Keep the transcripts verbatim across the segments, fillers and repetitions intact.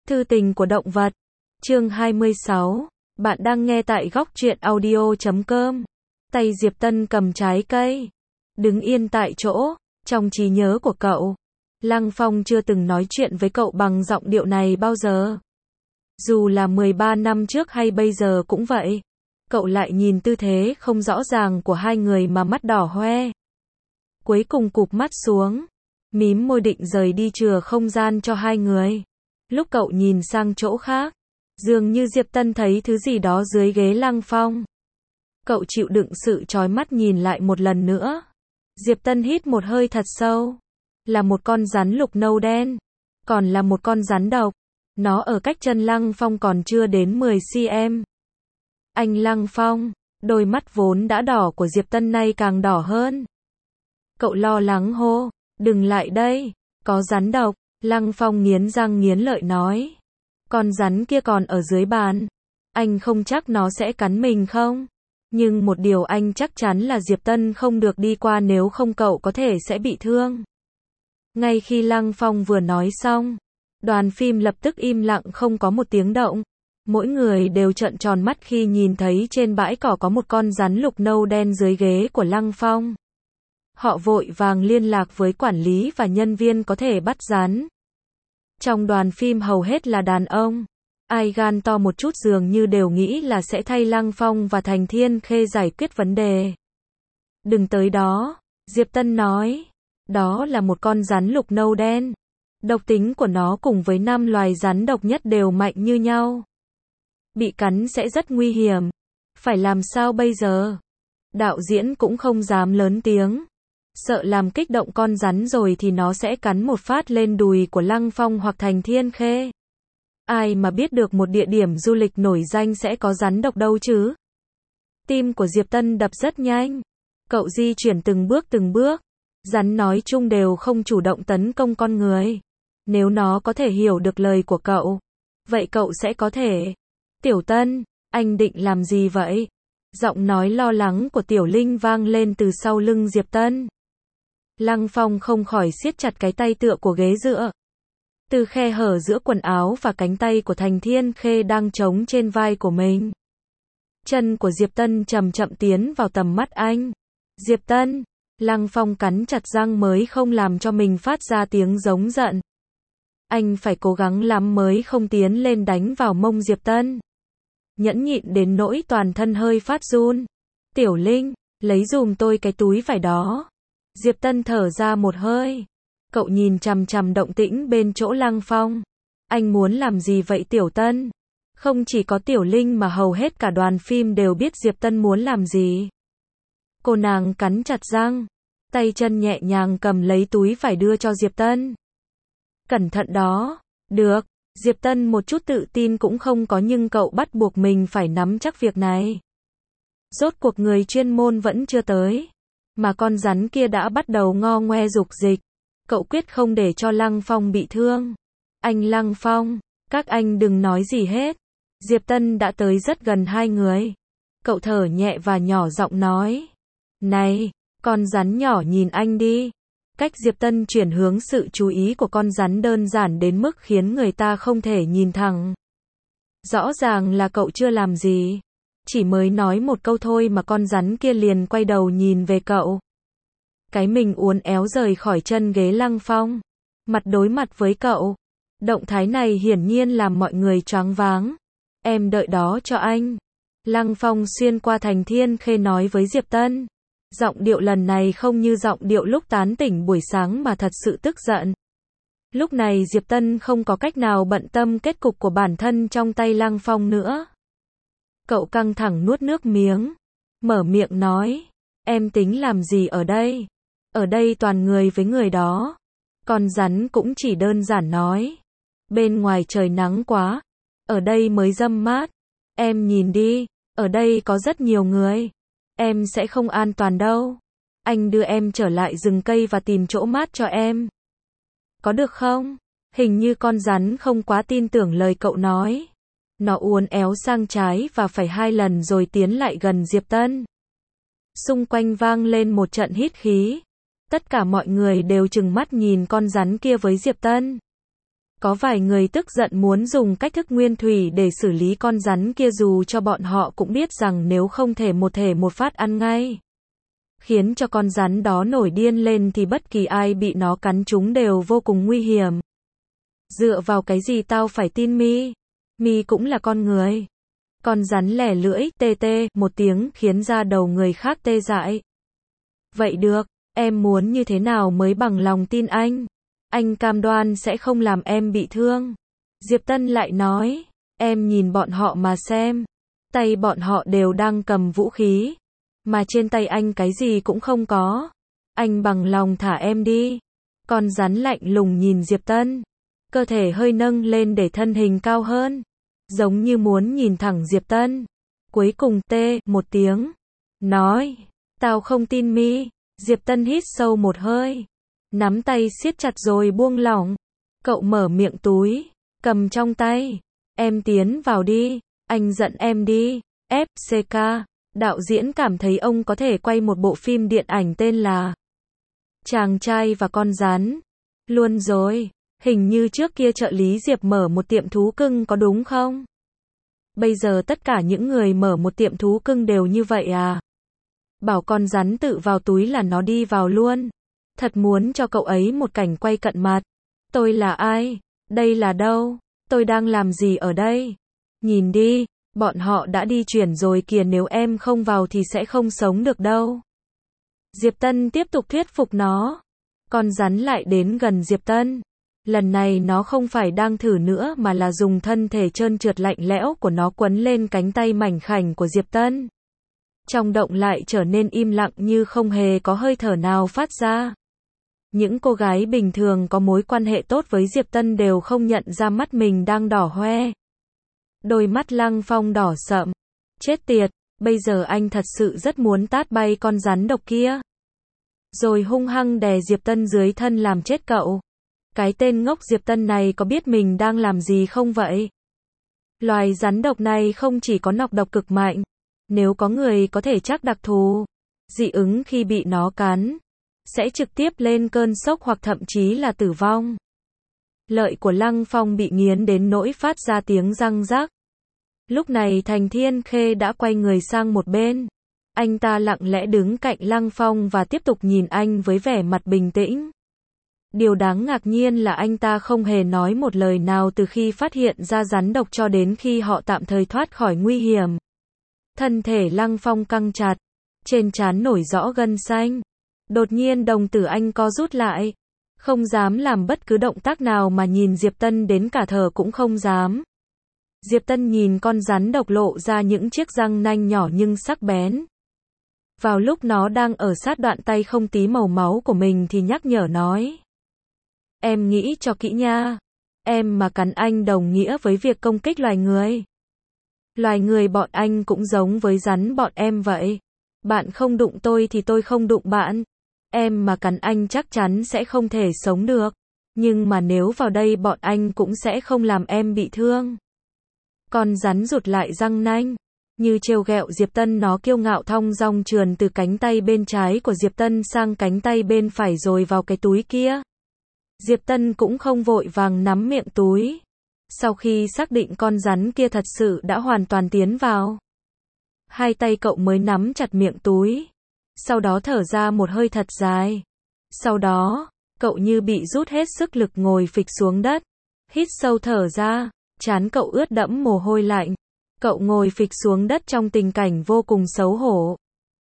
Thư tình của động vật. Chương hai mươi sáu. Bạn đang nghe tại góc truyện audio chấm com. Tay Diệp Tân cầm trái cây, đứng yên tại chỗ. Trong trí nhớ của cậu, Lăng Phong chưa từng nói chuyện với cậu bằng giọng điệu này bao giờ. Dù là mười ba năm trước hay bây giờ cũng vậy. Cậu lại nhìn tư thế không rõ ràng của hai người mà mắt đỏ hoe. Cuối cùng cụp mắt xuống, mím môi định rời đi chừa không gian cho hai người. Lúc cậu nhìn sang chỗ khác, dường như Diệp Tân thấy thứ gì đó dưới ghế Lăng Phong. Cậu chịu đựng sự chói mắt nhìn lại một lần nữa. Diệp Tân hít một hơi thật sâu. Là một con rắn lục nâu đen. Còn là một con rắn độc. Nó ở cách chân Lăng Phong còn chưa đến mười xăng-ti-mét. Anh Lăng Phong, đôi mắt vốn đã đỏ của Diệp Tân nay càng đỏ hơn. Cậu lo lắng hô, đừng lại đây, có rắn độc. Lăng Phong nghiến răng nghiến lợi nói. Con rắn kia còn ở dưới bàn. Anh không chắc nó sẽ cắn mình không? Nhưng một điều anh chắc chắn là Diệp Tân không được đi qua, nếu không cậu có thể sẽ bị thương. Ngay khi Lăng Phong vừa nói xong, đoàn phim lập tức im lặng không có một tiếng động. Mỗi người đều trợn tròn mắt khi nhìn thấy trên bãi cỏ có một con rắn lục nâu đen dưới ghế của Lăng Phong. Họ vội vàng liên lạc với quản lý và nhân viên có thể bắt rắn. Trong đoàn phim hầu hết là đàn ông. Ai gan to một chút dường như đều nghĩ là sẽ thay Lăng Phong và Thành Thiên Khê giải quyết vấn đề. Đừng tới đó, Diệp Tân nói. Đó là một con rắn lục nâu đen. Độc tính của nó cùng với năm loài rắn độc nhất đều mạnh như nhau. Bị cắn sẽ rất nguy hiểm. Phải làm sao bây giờ? Đạo diễn cũng không dám lớn tiếng. Sợ làm kích động con rắn rồi thì nó sẽ cắn một phát lên đùi của Lăng Phong hoặc Thành Thiên Khê. Ai mà biết được một địa điểm du lịch nổi danh sẽ có rắn độc đâu chứ? Tim của Diệp Tân đập rất nhanh. Cậu di chuyển từng bước từng bước. Rắn nói chung đều không chủ động tấn công con người. Nếu nó có thể hiểu được lời của cậu, vậy cậu sẽ có thể. Tiểu Tân, anh định làm gì vậy? Giọng nói lo lắng của Tiểu Linh vang lên từ sau lưng Diệp Tân. Lăng Phong không khỏi siết chặt cái tay tựa của ghế dựa. Từ khe hở giữa quần áo và cánh tay của Thành Thiên Khê đang trống trên vai của mình. Chân của Diệp Tân chậm chậm tiến vào tầm mắt anh. Diệp Tân, Lăng Phong cắn chặt răng mới không làm cho mình phát ra tiếng giống giận. Anh phải cố gắng lắm mới không tiến lên đánh vào mông Diệp Tân. Nhẫn nhịn đến nỗi toàn thân hơi phát run. Tiểu Linh, lấy giùm tôi cái túi vải đó. Diệp Tân thở ra một hơi. Cậu nhìn chằm chằm động tĩnh bên chỗ Lăng Phong. Anh muốn làm gì vậy Tiểu Tân? Không chỉ có Tiểu Linh mà hầu hết cả đoàn phim đều biết Diệp Tân muốn làm gì. Cô nàng cắn chặt răng, tay chân nhẹ nhàng cầm lấy túi vải đưa cho Diệp Tân. Cẩn thận đó. Được. Diệp Tân một chút tự tin cũng không có, nhưng cậu bắt buộc mình phải nắm chắc việc này. Rốt cuộc người chuyên môn vẫn chưa tới, mà con rắn kia đã bắt đầu ngo ngoe dục dịch. Cậu quyết không để cho Lăng Phong bị thương. Anh Lăng Phong, các anh đừng nói gì hết. Diệp Tân đã tới rất gần hai người. Cậu thở nhẹ và nhỏ giọng nói. Này, con rắn nhỏ nhìn anh đi. Cách Diệp Tân chuyển hướng sự chú ý của con rắn đơn giản đến mức khiến người ta không thể nhìn thẳng. Rõ ràng là cậu chưa làm gì. Chỉ mới nói một câu thôi mà con rắn kia liền quay đầu nhìn về cậu. Cái mình uốn éo rời khỏi chân ghế Lăng Phong. Mặt đối mặt với cậu. Động thái này hiển nhiên làm mọi người choáng váng. Em đợi đó cho anh. Lăng Phong xuyên qua Thành Thiên Khê nói với Diệp Tân. Giọng điệu lần này không như giọng điệu lúc tán tỉnh buổi sáng mà thật sự tức giận. Lúc này Diệp Tân không có cách nào bận tâm kết cục của bản thân trong tay Lăng Phong nữa. Cậu căng thẳng nuốt nước miếng. Mở miệng nói. Em tính làm gì ở đây? Ở đây toàn người với người đó. Con rắn cũng chỉ đơn giản nói. Bên ngoài trời nắng quá. Ở đây mới râm mát. Em nhìn đi. Ở đây có rất nhiều người. Em sẽ không an toàn đâu. Anh đưa em trở lại rừng cây và tìm chỗ mát cho em. Có được không? Hình như con rắn không quá tin tưởng lời cậu nói. Nó uốn éo sang trái và phải hai lần rồi tiến lại gần Diệp Tân. Xung quanh vang lên một trận hít khí. Tất cả mọi người đều trừng mắt nhìn con rắn kia với Diệp Tân. Có vài người tức giận muốn dùng cách thức nguyên thủy để xử lý con rắn kia dù cho bọn họ cũng biết rằng nếu không thể một thể một phát ăn ngay, khiến cho con rắn đó nổi điên lên thì bất kỳ ai bị nó cắn trúng đều vô cùng nguy hiểm. Dựa vào cái gì tao phải tin mi? Mi cũng là con người. Con rắn lẻ lưỡi, tê tê, một tiếng khiến da đầu người khác tê dại. Vậy được, em muốn như thế nào mới bằng lòng tin anh? Anh cam đoan sẽ không làm em bị thương. Diệp Tân lại nói, em nhìn bọn họ mà xem. Tay bọn họ đều đang cầm vũ khí. Mà trên tay anh cái gì cũng không có. Anh bằng lòng thả em đi. Con rắn lạnh lùng nhìn Diệp Tân. Cơ thể hơi nâng lên để thân hình cao hơn. Giống như muốn nhìn thẳng Diệp Tân. Cuối cùng tê, một tiếng. Nói, tao không tin mi. Diệp Tân hít sâu một hơi. Nắm tay siết chặt rồi buông lỏng. Cậu mở miệng túi. Cầm trong tay. Em tiến vào đi. Anh dẫn em đi. ép xê ca. Đạo diễn cảm thấy ông có thể quay một bộ phim điện ảnh tên là Chàng trai và con rắn. Luôn rồi. Hình như trước kia trợ lý Diệp mở một tiệm thú cưng có đúng không? Bây giờ tất cả những người mở một tiệm thú cưng đều như vậy à? Bảo con rắn tự vào túi là nó đi vào luôn. Thật muốn cho cậu ấy một cảnh quay cận mặt. Tôi là ai? Đây là đâu? Tôi đang làm gì ở đây? Nhìn đi, bọn họ đã đi chuyển rồi kìa, nếu em không vào thì sẽ không sống được đâu. Diệp Tân tiếp tục thuyết phục nó. Con rắn lại đến gần Diệp Tân. Lần này nó không phải đang thử nữa mà là dùng thân thể trơn trượt lạnh lẽo của nó quấn lên cánh tay mảnh khảnh của Diệp Tân. Trong động lại trở nên im lặng như không hề có hơi thở nào phát ra. Những cô gái bình thường có mối quan hệ tốt với Diệp Tân đều không nhận ra mắt mình đang đỏ hoe. Đôi mắt Lăng Phong đỏ sậm. Chết tiệt, bây giờ anh thật sự rất muốn tát bay con rắn độc kia. Rồi hung hăng đè Diệp Tân dưới thân làm chết cậu. Cái tên ngốc Diệp Tân này có biết mình đang làm gì không vậy? Loài rắn độc này không chỉ có nọc độc cực mạnh. Nếu có người có thể chắc đặc thù, dị ứng khi bị nó cắn, sẽ trực tiếp lên cơn sốc hoặc thậm chí là tử vong. Lợi của Lăng Phong bị nghiến đến nỗi phát ra tiếng răng rắc. Lúc này Thành Thiên Khê đã quay người sang một bên. Anh ta lặng lẽ đứng cạnh Lăng Phong và tiếp tục nhìn anh với vẻ mặt bình tĩnh. Điều đáng ngạc nhiên là anh ta không hề nói một lời nào từ khi phát hiện ra rắn độc cho đến khi họ tạm thời thoát khỏi nguy hiểm. Thân thể Lăng Phong căng chặt, trên trán nổi rõ gân xanh. Đột nhiên đồng tử anh co rút lại, không dám làm bất cứ động tác nào mà nhìn Diệp Tân đến cả thở cũng không dám. Diệp Tân nhìn con rắn độc lộ ra những chiếc răng nanh nhỏ nhưng sắc bén. Vào lúc nó đang ở sát đoạn tay không tí màu máu của mình thì nhắc nhở nói. Em nghĩ cho kỹ nha. Em mà cắn anh đồng nghĩa với việc công kích loài người. Loài người bọn anh cũng giống với rắn bọn em vậy. Bạn không đụng tôi thì tôi không đụng bạn. Em mà cắn anh chắc chắn sẽ không thể sống được. Nhưng mà nếu vào đây bọn anh cũng sẽ không làm em bị thương. Con rắn rụt lại răng nanh. Như trêu ghẹo Diệp Tân, nó kiêu ngạo thong dong trườn từ cánh tay bên trái của Diệp Tân sang cánh tay bên phải rồi vào cái túi kia. Diệp Tân cũng không vội vàng nắm miệng túi. Sau khi xác định con rắn kia thật sự đã hoàn toàn tiến vào, hai tay cậu mới nắm chặt miệng túi. Sau đó thở ra một hơi thật dài. Sau đó, cậu như bị rút hết sức lực ngồi phịch xuống đất. Hít sâu thở ra, trán cậu ướt đẫm mồ hôi lạnh. Cậu ngồi phịch xuống đất trong tình cảnh vô cùng xấu hổ.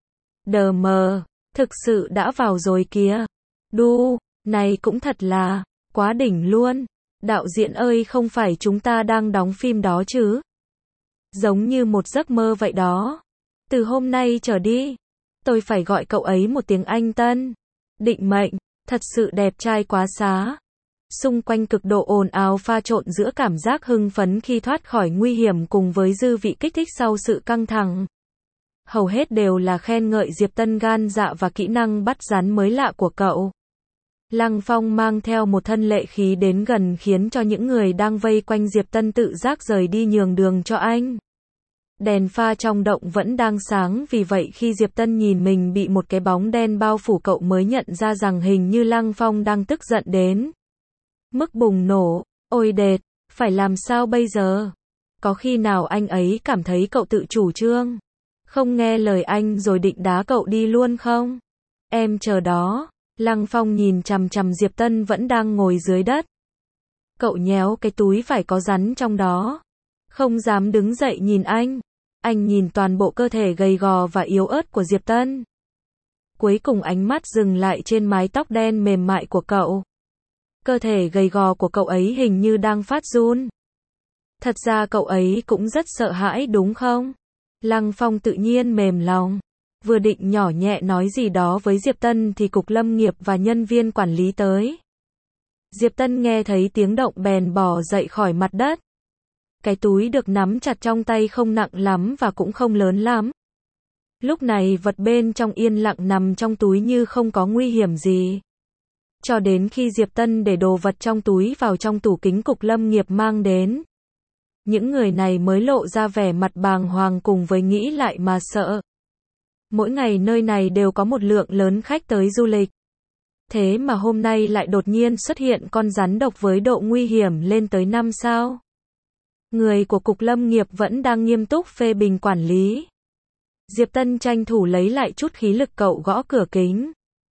Đờ mờ, thực sự đã vào rồi kìa. Đu, này cũng thật là quá đỉnh luôn. Đạo diễn ơi, không phải chúng ta đang đóng phim đó chứ? Giống như một giấc mơ vậy đó. Từ hôm nay trở đi, tôi phải gọi cậu ấy một tiếng anh Tân. Định mệnh, thật sự đẹp trai quá xá. Xung quanh cực độ ồn ào pha trộn giữa cảm giác hưng phấn khi thoát khỏi nguy hiểm cùng với dư vị kích thích sau sự căng thẳng. Hầu hết đều là khen ngợi Diệp Tân gan dạ và kỹ năng bắt rắn mới lạ của cậu. Lăng Phong mang theo một thân lệ khí đến gần khiến cho những người đang vây quanh Diệp Tân tự giác rời đi nhường đường cho anh. Đèn pha trong động vẫn đang sáng, vì vậy khi Diệp Tân nhìn mình bị một cái bóng đen bao phủ cậu mới nhận ra rằng hình như Lăng Phong đang tức giận đến mức bùng nổ. Ôi đệt, phải làm sao bây giờ? Có khi nào anh ấy cảm thấy cậu tự chủ trương, không nghe lời anh rồi định đá cậu đi luôn không? Em chờ đó. Lăng Phong nhìn chằm chằm Diệp Tân vẫn đang ngồi dưới đất. Cậu nhéo cái túi vải có rắn trong đó. Không dám đứng dậy nhìn anh. Anh nhìn toàn bộ cơ thể gầy gò và yếu ớt của Diệp Tân. Cuối cùng ánh mắt dừng lại trên mái tóc đen mềm mại của cậu. Cơ thể gầy gò của cậu ấy hình như đang phát run. Thật ra cậu ấy cũng rất sợ hãi đúng không? Lăng Phong tự nhiên mềm lòng. Vừa định nhỏ nhẹ nói gì đó với Diệp Tân thì Cục Lâm nghiệp và nhân viên quản lý tới. Diệp Tân nghe thấy tiếng động bèn bò dậy khỏi mặt đất. Cái túi được nắm chặt trong tay không nặng lắm và cũng không lớn lắm. Lúc này vật bên trong yên lặng nằm trong túi như không có nguy hiểm gì. Cho đến khi Diệp Tân để đồ vật trong túi vào trong tủ kính Cục Lâm nghiệp mang đến. Những người này mới lộ ra vẻ mặt bàng hoàng cùng với nghĩ lại mà sợ. Mỗi ngày nơi này đều có một lượng lớn khách tới du lịch. Thế mà hôm nay lại đột nhiên xuất hiện con rắn độc với độ nguy hiểm lên tới năm sao. Người của Cục Lâm nghiệp vẫn đang nghiêm túc phê bình quản lý. Diệp Tân tranh thủ lấy lại chút khí lực cậu gõ cửa kính.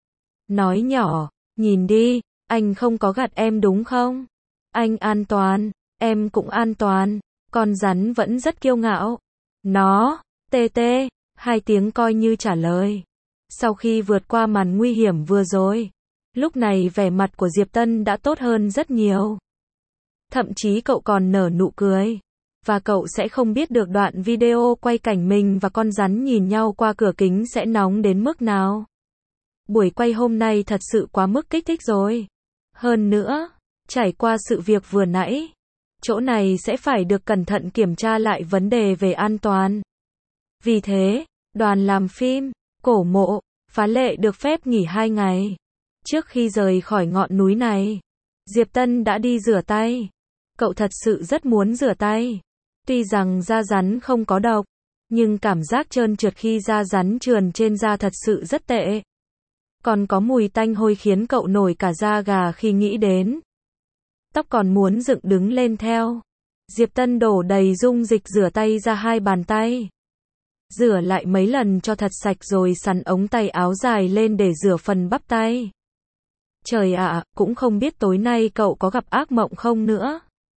Nói nhỏ, nhìn đi, anh không có gạt em đúng không? Anh an toàn, em cũng an toàn. Con rắn vẫn rất kiêu ngạo. Nó, tê tê, hai tiếng coi như trả lời. Sau khi vượt qua màn nguy hiểm vừa rồi, lúc này vẻ mặt của Diệp Tân đã tốt hơn rất nhiều. Thậm chí cậu còn nở nụ cười. Và cậu sẽ không biết được đoạn video quay cảnh mình và con rắn nhìn nhau qua cửa kính sẽ nóng đến mức nào. Buổi quay hôm nay thật sự quá mức kích thích rồi. Hơn nữa, trải qua sự việc vừa nãy, chỗ này sẽ phải được cẩn thận kiểm tra lại vấn đề về an toàn. Vì thế, đoàn làm phim, cổ mộ, phá lệ được phép nghỉ hai ngày. Trước khi rời khỏi ngọn núi này, Diệp Tân đã đi rửa tay. Cậu thật sự rất muốn rửa tay. Tuy rằng da rắn không có độc, nhưng cảm giác trơn trượt khi da rắn trườn trên da thật sự rất tệ. Còn có mùi tanh hôi khiến cậu nổi cả da gà khi nghĩ đến. Tóc còn muốn dựng đứng lên theo. Diệp Tân đổ đầy dung dịch rửa tay ra hai bàn tay. Rửa lại mấy lần cho thật sạch rồi sắn ống tay áo dài lên để rửa phần bắp tay. Trời ạ, cũng không biết tối nay cậu có gặp ác mộng không nữa.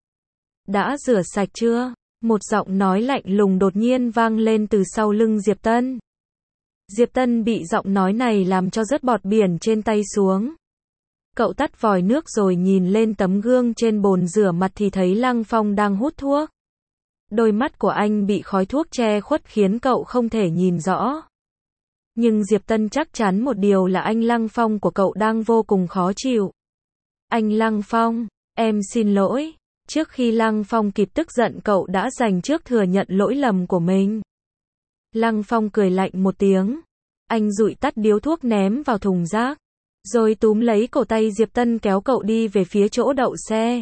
Đã rửa sạch chưa? Một giọng nói lạnh lùng đột nhiên vang lên từ sau lưng Diệp Tân. Diệp Tân bị giọng nói này làm cho rớt bọt biển trên tay xuống. Cậu tắt vòi nước rồi nhìn lên tấm gương trên bồn rửa mặt thì thấy Lăng Phong đang hút thuốc. Đôi mắt của anh bị khói thuốc che khuất khiến cậu không thể nhìn rõ. Nhưng Diệp Tân chắc chắn một điều là anh Lăng Phong của cậu đang vô cùng khó chịu. Anh Lăng Phong, em xin lỗi. Trước khi Lăng Phong kịp tức giận cậu đã dành trước thừa nhận lỗi lầm của mình. Lăng Phong cười lạnh một tiếng. Anh dụi tắt điếu thuốc ném vào thùng rác. Rồi túm lấy cổ tay Diệp Tân kéo cậu đi về phía chỗ đậu xe.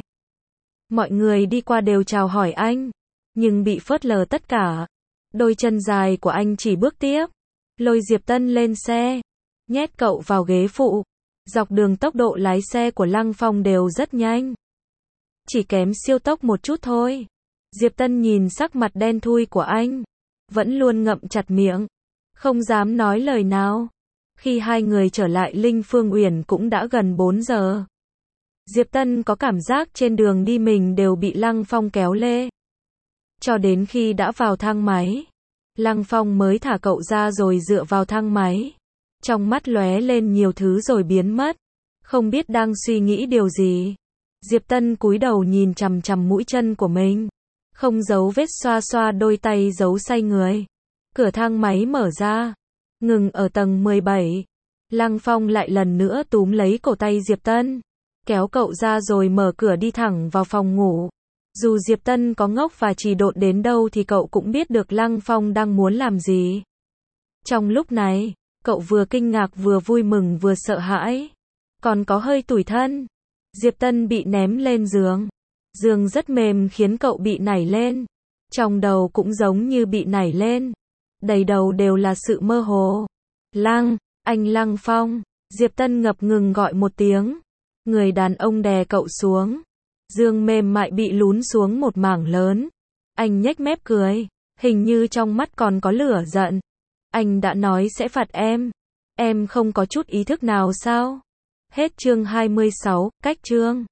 Mọi người đi qua đều chào hỏi anh. Nhưng bị phớt lờ tất cả. Đôi chân dài của anh chỉ bước tiếp. Lôi Diệp Tân lên xe. Nhét cậu vào ghế phụ. Dọc đường tốc độ lái xe của Lăng Phong đều rất nhanh. Chỉ kém siêu tốc một chút thôi. Diệp Tân nhìn sắc mặt đen thui của anh. Vẫn luôn ngậm chặt miệng. Không dám nói lời nào. Khi hai người trở lại Linh Phương Uyển cũng đã gần bốn giờ. Diệp Tân có cảm giác trên đường đi mình đều bị Lăng Phong kéo lê. Cho đến khi đã vào thang máy. Lăng Phong mới thả cậu ra rồi dựa vào thang máy. Trong mắt lóe lên nhiều thứ rồi biến mất. Không biết đang suy nghĩ điều gì. Diệp Tân cúi đầu nhìn chằm chằm mũi chân của mình. Không giấu vết xoa xoa đôi tay giấu say người. Cửa thang máy mở ra. Ngừng ở tầng mười bảy. Lăng Phong lại lần nữa túm lấy cổ tay Diệp Tân. Kéo cậu ra rồi mở cửa đi thẳng vào phòng ngủ. Dù Diệp Tân có ngốc và trì độn đến đâu thì cậu cũng biết được Lăng Phong đang muốn làm gì. Trong lúc này, cậu vừa kinh ngạc vừa vui mừng vừa sợ hãi. Còn có hơi tủi thân. Diệp Tân bị ném lên giường. Giường rất mềm khiến cậu bị nảy lên. Trong đầu cũng giống như bị nảy lên. Đầy đầu đều là sự mơ hồ. Lăng, anh Lăng Phong. Diệp Tân ngập ngừng gọi một tiếng. Người đàn ông đè cậu xuống. Dương mềm mại bị lún xuống một mảng lớn. Anh nhếch mép cười, hình như trong mắt còn có lửa giận. Anh đã nói sẽ phạt em. Em không có chút ý thức nào sao? Hết chương hai mươi sáu, cách chương.